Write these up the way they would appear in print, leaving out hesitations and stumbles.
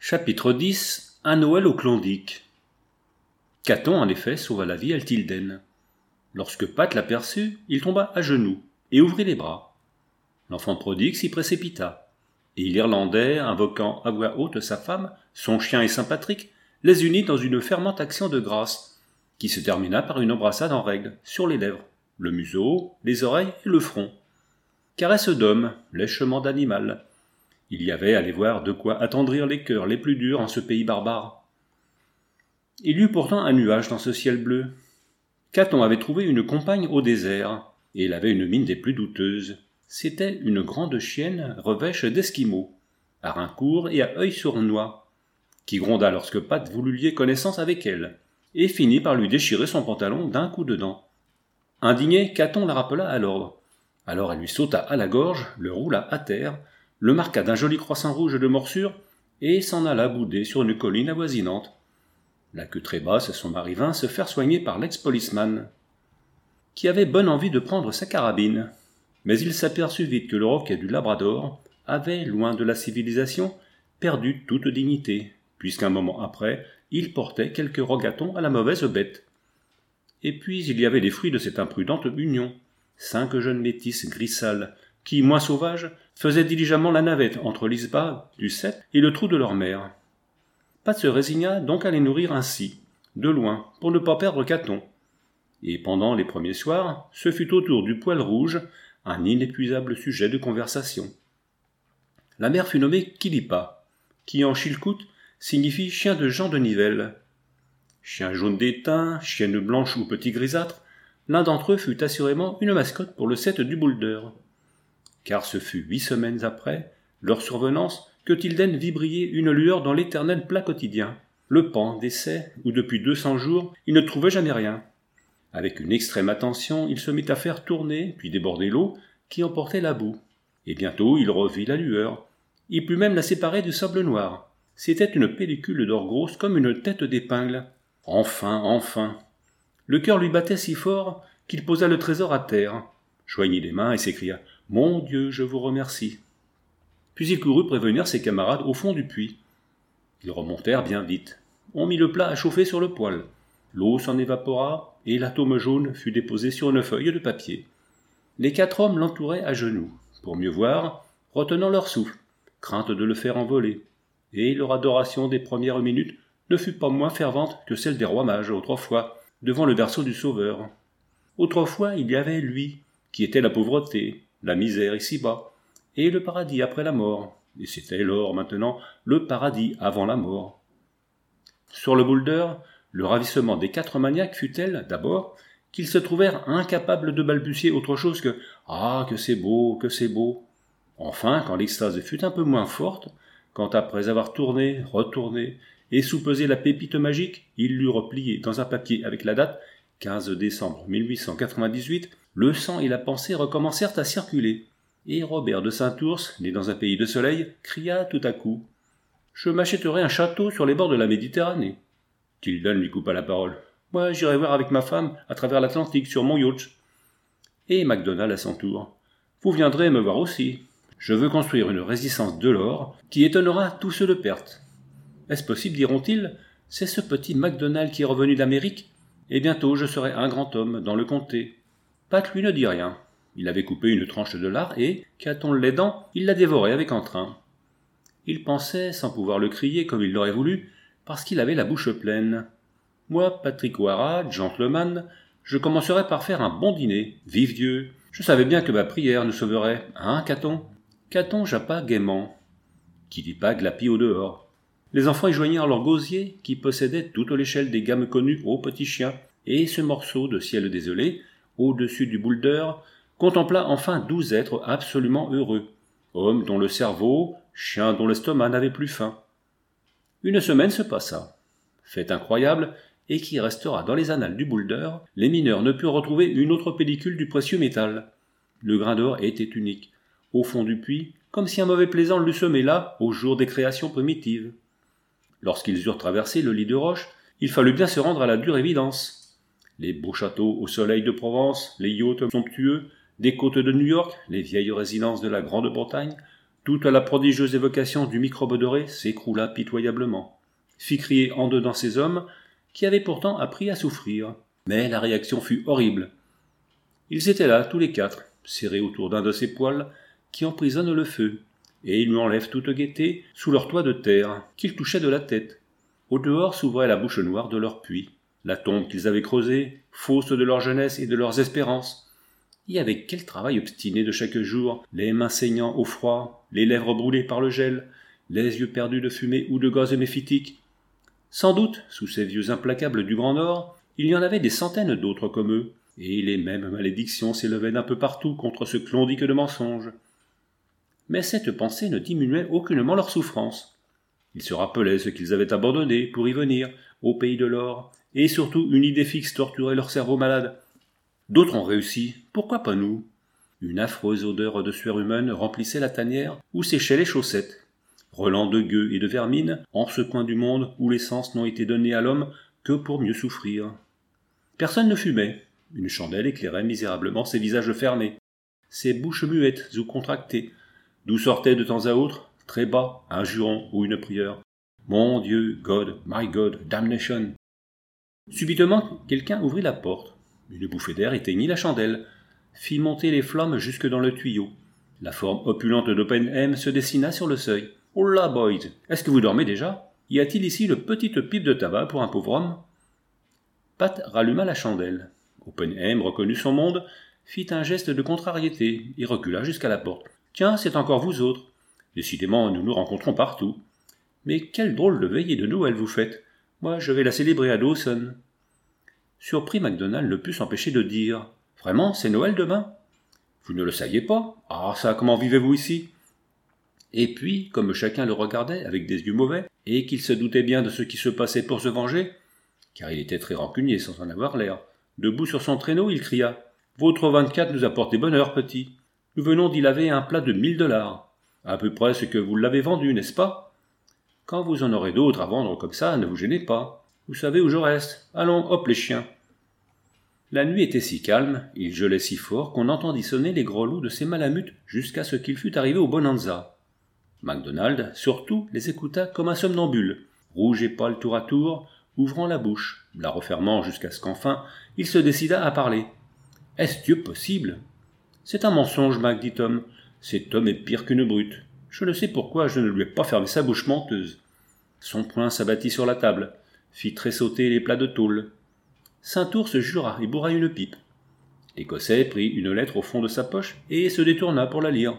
Chapitre 10. Un Noël au Klondike. Caton, en effet, sauva la vie à Tilden. Lorsque Pat l'aperçut, il tomba à genoux et ouvrit les bras. L'enfant prodigue s'y précipita, et l'Irlandais, invoquant à voix haute sa femme, son chien et Saint Patrick, les unit dans une fervente action de grâce, qui se termina par une embrassade en règle, sur les lèvres, le museau, les oreilles et le front. Caresse d'homme, lèchement d'animal. Il y avait, allez voir, de quoi attendrir les cœurs les plus durs en ce pays barbare. Il y eut pourtant un nuage dans ce ciel bleu. Caton avait trouvé une compagne au désert, et elle avait une mine des plus douteuses. C'était une grande chienne revêche d'esquimaux, à reins courts et à œil sournois, qui gronda lorsque Pat voulut lier connaissance avec elle, et finit par lui déchirer son pantalon d'un coup de dent. Indigné, Caton la rappela à l'ordre. Alors elle lui sauta à la gorge, le roula à terre, le marqua d'un joli croissant rouge de morsure, et s'en alla bouder sur une colline avoisinante. La queue très basse, son mari vint se faire soigner par l'ex-policeman, qui avait bonne envie de prendre sa carabine. Mais il s'aperçut vite que le roquet du Labrador avait, loin de la civilisation, perdu toute dignité, puisqu'un moment après, il portait quelques rogatons à la mauvaise bête. Et puis il y avait les fruits de cette imprudente union, 5 jeunes métisses gris sales, qui, moins sauvages, faisaient diligemment la navette entre l'isba du Seth et le trou de leur mère. Pat se résigna donc à les nourrir ainsi, de loin, pour ne pas perdre Caton. Et pendant les premiers soirs, ce fut autour du poil rouge un inépuisable sujet de conversation. La mère fut nommée Kilipa, qui en chilkout signifie chien de Jean de Nivelle. Chien jaune d'étain, chienne blanche ou petit grisâtre, l'un d'entre eux fut assurément une mascotte pour le Seth du Boulder. Car ce fut 8 semaines après leur survenance que Tilden vit briller une lueur dans l'éternel plat quotidien, le pan d'essai où depuis 200 jours il ne trouvait jamais rien. Avec une extrême attention, il se mit à faire tourner puis déborder l'eau qui emportait la boue. Et bientôt il revit la lueur. Il put même la séparer du sable noir. C'était une pellicule d'or grosse comme une tête d'épingle. Enfin. Le cœur lui battait si fort qu'il posa le trésor à terre, joignit les mains et s'écria « Mon Dieu, je vous remercie !» Puis il courut prévenir ses camarades au fond du puits. Ils remontèrent bien vite. On mit le plat à chauffer sur le poêle. L'eau s'en évapora, et l'atome jaune fut déposé sur une feuille de papier. Les 4 hommes l'entouraient à genoux, pour mieux voir, retenant leur souffle, crainte de le faire envoler, et leur adoration des premières minutes ne fut pas moins fervente que celle des rois mages autrefois, devant le berceau du Sauveur. Autrefois, il y avait lui, qui était la pauvreté, la misère ici-bas, et le paradis après la mort, et c'était l'or maintenant, le paradis avant la mort. Sur le Boulder, le ravissement des 4 maniaques fut tel, d'abord, qu'ils se trouvèrent incapables de balbutier autre chose que « Ah, que c'est beau, que c'est beau !» Enfin, quand l'extase fut un peu moins forte, quand après avoir tourné, retourné, et soupesé la pépite magique, il l'eut repliée dans un papier avec la date 15 décembre 1898, le sang et la pensée recommencèrent à circuler. Et Robert de Saint-Ours, né dans un pays de soleil, cria tout à coup « Je m'achèterai un château sur les bords de la Méditerranée. » Tilden lui coupa la parole. « Moi, j'irai voir avec ma femme à travers l'Atlantique sur mon yacht. » Et MacDonald à son tour. « Vous viendrez me voir aussi. Je veux construire une résistance de l'or qui étonnera tous ceux de Perth. » Est-ce possible, diront-ils? C'est ce petit MacDonald qui est revenu d'Amérique, et bientôt je serai un grand homme dans le comté. Pat lui ne dit rien. Il avait coupé une tranche de lard et, Caton l'aidant, il la dévorait avec entrain. Il pensait, sans pouvoir le crier comme il l'aurait voulu, parce qu'il avait la bouche pleine. Moi, Patrick O'Hara, gentleman, je commencerai par faire un bon dîner, vive Dieu. Je savais bien que ma prière nous sauverait, hein, Caton? Caton jappa gaiement. Kilipa glapit au dehors. Les enfants y joignirent leur gosier, qui possédait toute l'échelle des gammes connues aux petits chiens, et ce morceau de ciel désolé, au-dessus du Boulder, contempla enfin 12 êtres absolument heureux, hommes dont le cerveau, chiens dont l'estomac n'avait plus faim. Une semaine se passa. Fait incroyable, et qui restera dans les annales du Boulder, les mineurs ne purent retrouver une autre pellicule du précieux métal. Le grain d'or était unique, au fond du puits, comme si un mauvais plaisant l'eût semé là, au jour des créations primitives. Lorsqu'ils eurent traversé le lit de roche, il fallut bien se rendre à la dure évidence. Les beaux châteaux au soleil de Provence, les yachts somptueux, des côtes de New York, les vieilles résidences de la Grande-Bretagne, Toute la prodigieuse évocation du microbe doré s'écroula pitoyablement, fit crier en dedans ces hommes qui avaient pourtant appris à souffrir. Mais la réaction fut horrible. Ils étaient là, tous les quatre, serrés autour d'un de ces poils qui emprisonnent le feu, et ils lui enlèvent toute gaieté sous leur toit de terre, qu'ils touchaient de la tête. Au dehors s'ouvrait la bouche noire de leur puits, la tombe qu'ils avaient creusée, fausse de leur jeunesse et de leurs espérances. Et avec quel travail obstiné de chaque jour, les mains saignant au froid, les lèvres brûlées par le gel, les yeux perdus de fumée ou de gaz méphitique. Sans doute, sous ces vieux implacables du Grand Nord, il y en avait des centaines d'autres comme eux, et les mêmes malédictions s'élevaient d'un peu partout contre ce Klondike de mensonges. Mais cette pensée ne diminuait aucunement leur souffrance. Ils se rappelaient ce qu'ils avaient abandonné pour y venir, au pays de l'or, et surtout une idée fixe torturait leur cerveau malade. D'autres ont réussi, pourquoi pas nous? Une affreuse odeur de sueur humaine remplissait la tanière où séchaient les chaussettes, relents de gueux et de vermine en ce coin du monde où les sens n'ont été donnés à l'homme que pour mieux souffrir. Personne ne fumait. Une chandelle éclairait misérablement ces visages fermés, ces bouches muettes ou contractées, d'où sortait de temps à autre, très bas, un juron ou une prière. « Mon Dieu, God, my God, damnation !» Subitement, quelqu'un ouvrit la porte. Une bouffée d'air éteignit la chandelle, fit monter les flammes jusque dans le tuyau. La forme opulente d'Oppenheim se dessina sur le seuil. « Oh là, boys, est-ce que vous dormez déjà? Y a-t-il ici une petite pipe de tabac pour un pauvre homme ?» Pat ralluma la chandelle. Oppenheim reconnut son monde, fit un geste de contrariété et recula jusqu'à la porte. « Tiens, c'est encore vous autres. Décidément, nous nous rencontrons partout. Mais quelle drôle de veillée de Noël vous faites. Moi, je vais la célébrer à Dawson. » Surpris, MacDonald ne put s'empêcher de dire « Vraiment, c'est Noël demain ?»« Vous ne le saviez pas? Ah ça, comment vivez-vous ici ?» Et puis, comme chacun le regardait avec des yeux mauvais, et qu'il se doutait bien de ce qui se passait pour se venger, car il était très rancunier sans en avoir l'air, debout sur son traîneau, il cria « Votre 24 nous apporte des bonheurs, petit. Nous venons d'y laver un plat de $1000. À peu près ce que vous l'avez vendu, n'est-ce pas? Quand vous en aurez d'autres à vendre comme ça, ne vous gênez pas. Vous savez où je reste. Allons, hop les chiens. » La nuit était si calme, il gelait si fort qu'on entendit sonner les grelots de ces malamutes jusqu'à ce qu'il fût arrivé au Bonanza. MacDonald, surtout, les écouta comme un somnambule, rouge et pâle tour à tour, ouvrant la bouche, la refermant jusqu'à ce qu'enfin il se décida à parler. « Est-ce Dieu possible ?»« C'est un mensonge, Mac, dit Tom. Cet homme est pire qu'une brute. Je ne sais pourquoi je ne lui ai pas fermé sa bouche menteuse. » Son poing s'abattit sur la table, fit tressauter les plats de tôle. Saint-Ours jura et bourra une pipe. L'Écossais prit une lettre au fond de sa poche et se détourna pour la lire.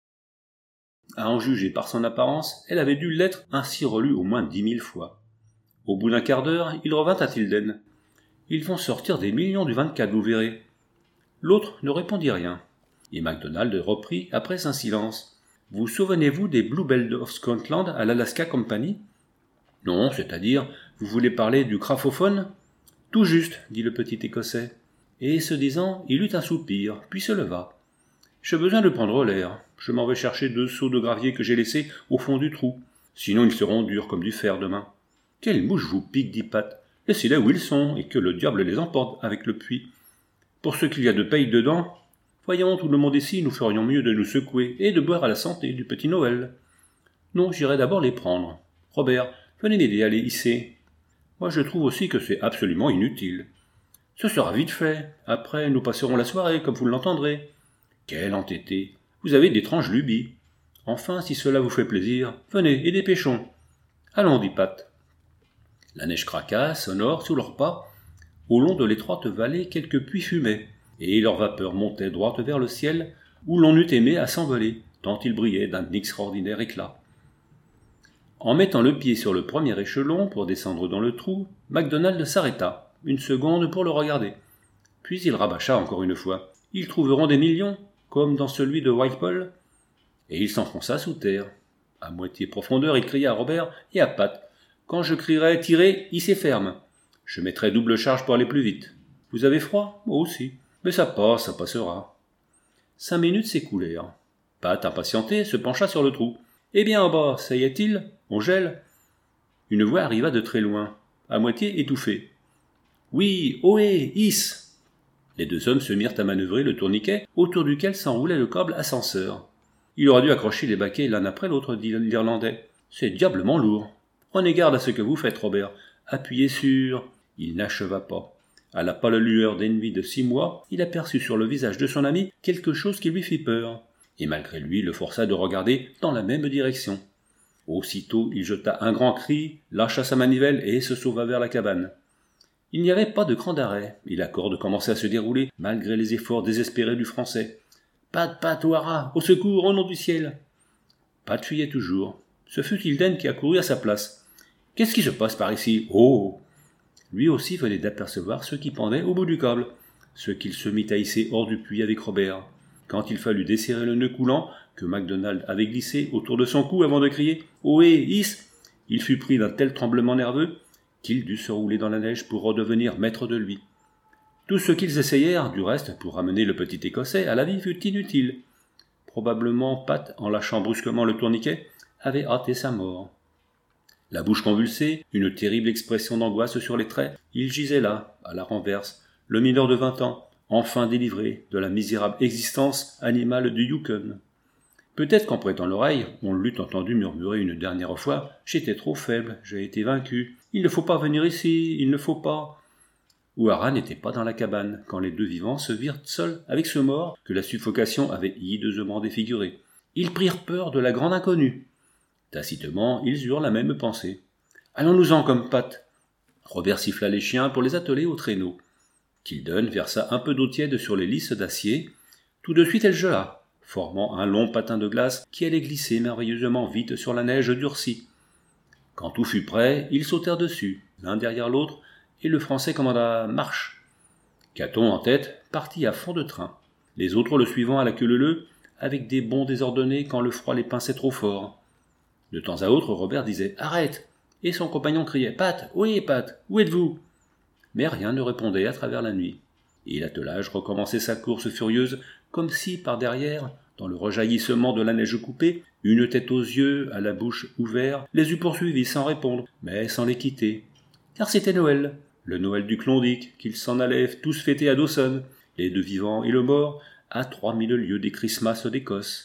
À en juger par son apparence, elle avait dû l'être ainsi relue au moins 10 000 fois. Au bout d'un quart d'heure, il revint à Tilden. « Ils vont sortir des millions du 24, vous verrez. » L'autre ne répondit rien, et MacDonald reprit après un silence. « Vous souvenez-vous des Bluebells of Scotland à l'Alaska Company ?»« Non, c'est-à-dire, vous voulez parler du graphophone ?»« Tout juste, dit le petit Écossais. Et ce disant, il eut un soupir, puis se leva. « J'ai besoin de prendre l'air. Je m'en vais chercher 2 seaux de gravier que j'ai laissés au fond du trou. Sinon ils seront durs comme du fer demain. »« Quelle mouche vous pique, dit Pat. Laissez-les où ils sont, et que le diable les emporte avec le puits. Pour ce qu'il y a de paille dedans, voyons, tout le monde ici, nous ferions mieux de nous secouer et de boire à la santé du petit Noël. Non, j'irai d'abord les prendre. Robert, venez m'aider à les hisser. Moi je trouve aussi que c'est absolument inutile. Ce sera vite fait. Après, nous passerons la soirée, comme vous l'entendrez. Quel entêté. Vous avez d'étranges lubies. Enfin, si cela vous fait plaisir, venez et dépêchons. Allons, dit Pat. La neige craqua, sonore, sous leurs pas. Au long de l'étroite vallée, quelques puits fumaient, et leur vapeur montait droite vers le ciel, où l'on eût aimé à s'envoler, tant il brillait d'un extraordinaire éclat. En mettant le pied sur le premier échelon pour descendre dans le trou, MacDonald s'arrêta, une seconde pour le regarder. Puis il rabâcha encore une fois. « Ils trouveront des millions, comme dans celui de Whitehall ?» Et il s'enfonça sous terre. À moitié profondeur, il cria à Robert et à Pat. « Quand je crierai « Tirez !» hissez ferme. Je mettrai double charge pour aller plus vite. Vous avez froid? Moi aussi. Mais ça passe, ça passera. » 5 minutes s'écoulèrent. Pat, impatienté, se pencha sur le trou. « Eh bien, en bas, ça y est-il? On gèle ?» Une voix arriva de très loin, à moitié étouffée. « Oui, ohé, hisse !» Les 2 hommes se mirent à manœuvrer le tourniquet autour duquel s'enroulait le câble ascenseur. Il aurait dû accrocher les baquets l'un après l'autre, dit l'Irlandais. C'est diablement lourd. Prenez garde à ce que vous faites, Robert. Appuyez sur... Il n'acheva pas. À la pâle lueur d'ennui de 6 mois, il aperçut sur le visage de son ami quelque chose qui lui fit peur, et malgré lui le força de regarder dans la même direction. Aussitôt il jeta un grand cri, lâcha sa manivelle et se sauva vers la cabane. Il n'y avait pas de cran d'arrêt, et la corde commençait à se dérouler malgré les efforts désespérés du Français. « Pat, O'Hara, au secours, au nom du ciel !» Pat fuyait toujours. Ce fut Tilden qui accourut à sa place. « Qu'est-ce qui se passe par ici ? Oh !» Lui aussi venait d'apercevoir ce qui pendait au bout du câble, ce qu'il se mit à hisser hors du puits avec Robert. Quand il fallut desserrer le nœud coulant que MacDonald avait glissé autour de son cou avant de crier « Ohé, hisse !» il fut pris d'un tel tremblement nerveux qu'il dut se rouler dans la neige pour redevenir maître de lui. Tout ce qu'ils essayèrent, du reste, pour ramener le petit Écossais à la vie fut inutile. Probablement Pat, en lâchant brusquement le tourniquet, avait hâté sa mort. La bouche convulsée, une terrible expression d'angoisse sur les traits, il gisait là, à la renverse, le mineur de 20 ans, enfin délivré de la misérable existence animale du Yukon. Peut-être qu'en prêtant l'oreille, on l'eût entendu murmurer une dernière fois « J'étais trop faible, j'ai été vaincu, il ne faut pas venir ici, il ne faut pas… » O'Hara n'était pas dans la cabane quand les deux vivants se virent seuls avec ce mort que la suffocation avait hideusement défiguré. Ils prirent peur de la grande inconnue. Tacitement, ils eurent la même pensée. « Allons-nous-en comme Pat !» Robert siffla les chiens pour les atteler au traîneau. Tilden versa un peu d'eau tiède sur les lisses d'acier. Tout de suite elle gela, formant un long patin de glace qui allait glisser merveilleusement vite sur la neige durcie. Quand tout fut prêt, ils sautèrent dessus, l'un derrière l'autre, et le Français commanda « Marche !» Caton, en tête, partit à fond de train, les autres le suivant à la queue leu-leu, avec des bonds désordonnés quand le froid les pinçait trop fort. De temps à autre, Robert disait « Arrête !» et son compagnon criait « Pat, oui, Pat, où êtes-vous » Mais rien ne répondait à travers la nuit, et l'attelage recommençait sa course furieuse, comme si, par derrière, dans le rejaillissement de la neige coupée, une tête aux yeux, à la bouche ouverte, les eût poursuivis sans répondre, mais sans les quitter. Car c'était Noël, le Noël du Klondike, qu'ils s'en allaient tous fêter à Dawson, les deux vivants et le mort, à 3000 lieues des Christmas d'Écosse.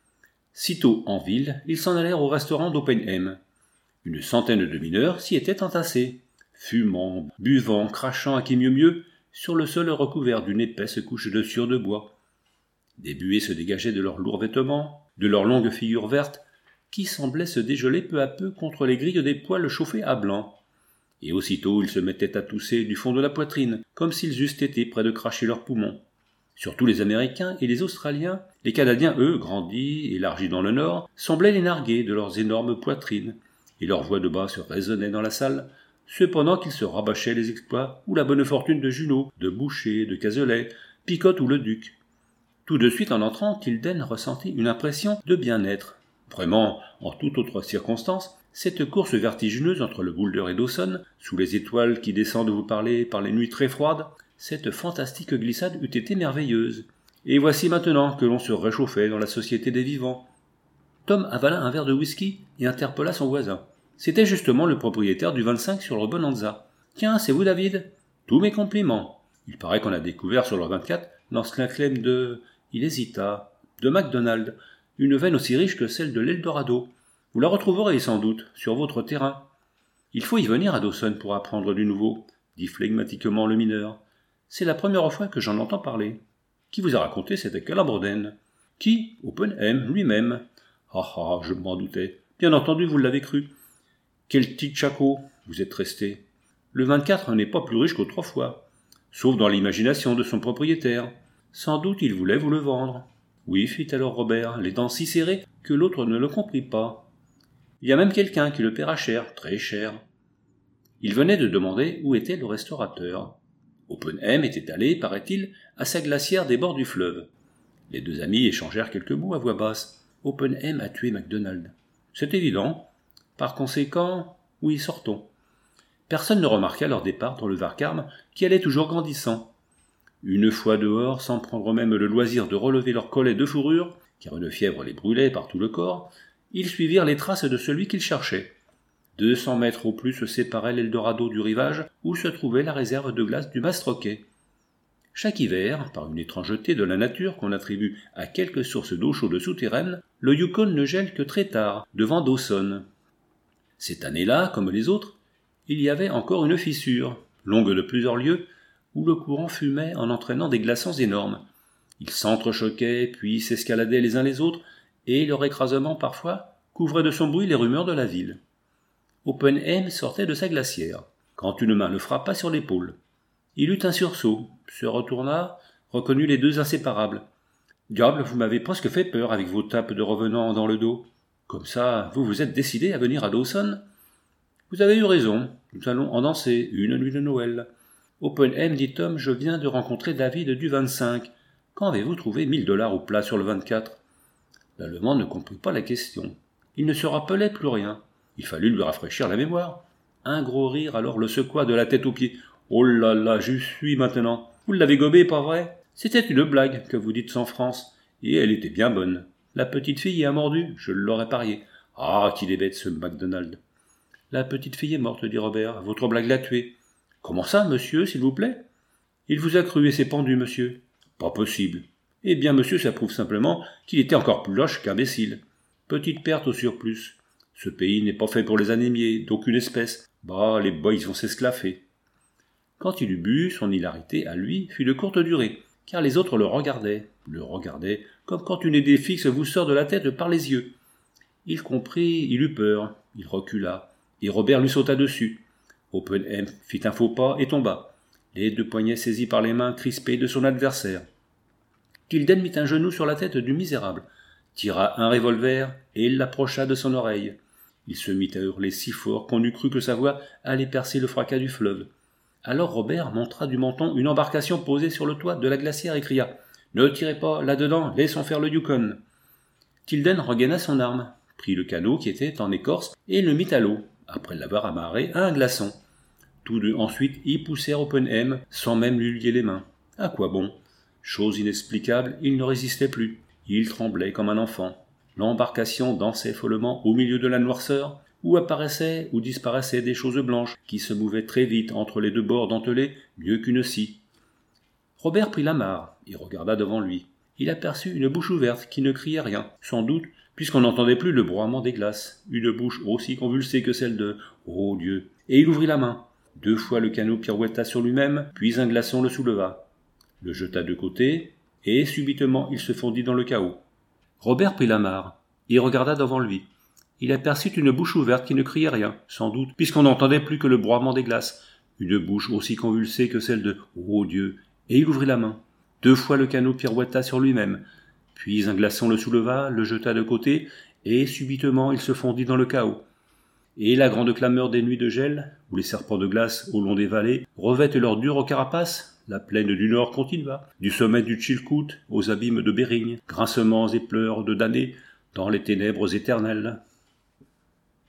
Sitôt en ville, ils s'en allèrent au restaurant d'Oppenheim. Une centaine de mineurs s'y étaient entassés, fumant, buvant, crachant à qui mieux, sur le sol recouvert d'une épaisse couche de sciure de bois. Des buées se dégageaient de leurs lourds vêtements, de leurs longues figures vertes, qui semblaient se dégeler peu à peu contre les grilles des poêles chauffés à blanc. Et aussitôt ils se mettaient à tousser du fond de la poitrine, comme s'ils eussent été près de cracher leurs poumons. Surtout les Américains et les Australiens, les Canadiens, eux, grandis, élargis dans le nord, semblaient les narguer de leurs énormes poitrines, et leur voix de basse résonnait dans la salle, cependant qu'ils se rabâchaient les exploits ou la bonne fortune de Junot, de Boucher, de Cazelet, Picotte ou le Duc. Tout de suite en entrant, Tilden ressentit une impression de bien-être. Vraiment, en toute autre circonstance, cette course vertigineuse entre le Boulder et Dawson, sous les étoiles qui descendent vous parler par les nuits très froides, cette fantastique glissade eût été merveilleuse. Et voici maintenant que l'on se réchauffait dans la société des vivants. Tom avala un verre de whisky et interpella son voisin. C'était justement le propriétaire du 25 sur le Bonanza. « Tiens, c'est vous, David ? Tous mes compliments. Il paraît qu'on a découvert sur le 24 l'ancien claim de... » Il hésita. « De MacDonald. Une veine aussi riche que celle de l'Eldorado. Vous la retrouverez sans doute sur votre terrain. »« Il faut y venir à Dawson pour apprendre du nouveau, » dit flegmatiquement le mineur. « C'est la première fois que j'en entends parler. » « Qui vous a raconté cette calabredaine ?»« Qui ? Oppenheim, lui-même. »« Ah, je m'en doutais. Bien entendu, vous l'avez cru. »« Quel petit chaco vous êtes resté. Le 24 n'est pas plus riche qu'autrefois, sauf dans l'imagination de son propriétaire. Sans doute il voulait vous le vendre. »« Oui, fit alors Robert, les dents si serrées que l'autre ne le comprit pas. Il y a même quelqu'un qui le paiera cher, très cher. » Il venait de demander où était le restaurateur. Oppenheim était allé, paraît-il, à sa glacière des bords du fleuve. Les deux amis échangèrent quelques mots à voix basse. Oppenheim a tué MacDonald. C'est évident. Par conséquent, oui, sortons. Personne ne remarqua leur départ dans le vacarme qui allait toujours grandissant. Une fois dehors, sans prendre même le loisir de relever leur collet de fourrure, car une fièvre les brûlait par tout le corps, ils suivirent les traces de celui qu'ils cherchaient. 200 mètres au plus séparaient l'Eldorado du rivage où se trouvait la réserve de glace du Mastroquet. Chaque hiver, par une étrangeté de la nature qu'on attribue à quelques sources d'eau chaude souterraine, le Yukon ne gèle que très tard, devant Dawson. Cette année-là, comme les autres, il y avait encore une fissure, longue de plusieurs lieues, où le courant fumait en entraînant des glaçons énormes. Ils s'entrechoquaient, puis s'escaladaient les uns les autres, et leur écrasement parfois couvrait de son bruit les rumeurs de la ville. Oppenheim sortait de sa glacière, quand une main le frappa sur l'épaule. Il eut un sursaut, se retourna, reconnut les deux inséparables. « Diable, vous m'avez presque fait peur avec vos tapes de revenant dans le dos. Comme ça, vous vous êtes décidé à venir à Dawson ? Vous avez eu raison, nous allons en danser une nuit de Noël. Oppenheim, dit Tom, je viens de rencontrer David du 25. Quand avez-vous trouvé 1000$ au plat sur le 24 ? L'Allemand ne comprit pas la question. Il ne se rappelait plus rien. Il fallut lui rafraîchir la mémoire. Un gros rire alors le secoua de la tête aux pieds. Oh là là, j'y suis maintenant. Vous l'avez gobé, pas vrai ? C'était une blague que vous dites sans France, et elle était bien bonne. La petite fille y a mordu, je l'aurais parié. Ah, qu'il est bête ce MacDonald. La petite fille est morte, dit Robert. Votre blague l'a tuée. Comment ça, monsieur, s'il vous plaît ? Il vous a cru et s'est pendu, monsieur. Pas possible. Eh bien, monsieur, ça prouve simplement qu'il était encore plus lâche qu'imbécile. Petite perte au surplus. Ce pays n'est pas fait pour les anémiés, d'aucune espèce. Bah, les boys vont s'esclaffer. Quand il eut bu, son hilarité, à lui, fut de courte durée, car les autres le regardaient comme quand une idée fixe vous sort de la tête par les yeux. Il comprit, il eut peur, il recula, et Robert lui sauta dessus. Oppenheim fit un faux pas et tomba, les deux poignets saisis par les mains crispées de son adversaire. Tilden mit un genou sur la tête du misérable, tira un revolver et l'approcha de son oreille. Il se mit à hurler si fort qu'on eût cru que sa voix allait percer le fracas du fleuve. Alors Robert montra du menton une embarcation posée sur le toit de la glacière et cria « Ne tirez pas là-dedans, laissons faire le Yukon !» Tilden regaina son arme, prit le canot qui était en écorce et le mit à l'eau, après l'avoir amarré à un glaçon. Tous deux ensuite y poussèrent Oppenheim sans même lui lier les mains. À quoi bon ? Chose inexplicable, il ne résistait plus. Il tremblait comme un enfant. L'embarcation dansait follement au milieu de la noirceur, où apparaissaient ou disparaissaient des choses blanches qui se mouvaient très vite entre les deux bords dentelés, mieux qu'une scie. Robert prit l'amarre et regarda devant lui. Il aperçut une bouche ouverte qui ne criait rien, sans doute, puisqu'on n'entendait plus le broiement des glaces, une bouche aussi convulsée que celle de « Oh Dieu !» Et il ouvrit la main. 2 fois le canot pirouetta sur lui-même, puis un glaçon le souleva, le jeta de côté, et subitement il se fondit dans le chaos. Robert prit l'amarre et regarda devant lui. Il aperçut une bouche ouverte qui ne criait rien, sans doute, puisqu'on n'entendait plus que le broiement des glaces, une bouche aussi convulsée que celle de « Oh Dieu !» Et il ouvrit la main. 2 fois le canot pirouetta sur lui-même, puis un glaçon le souleva, le jeta de côté, et subitement il se fondit dans le chaos. Et la grande clameur des nuits de gel, où les serpents de glace au long des vallées revêtent leurs dures carapaces, la plaine du Nord continua, du sommet du Chilkoot aux abîmes de Bering, grincements et pleurs de damnés dans les ténèbres éternelles.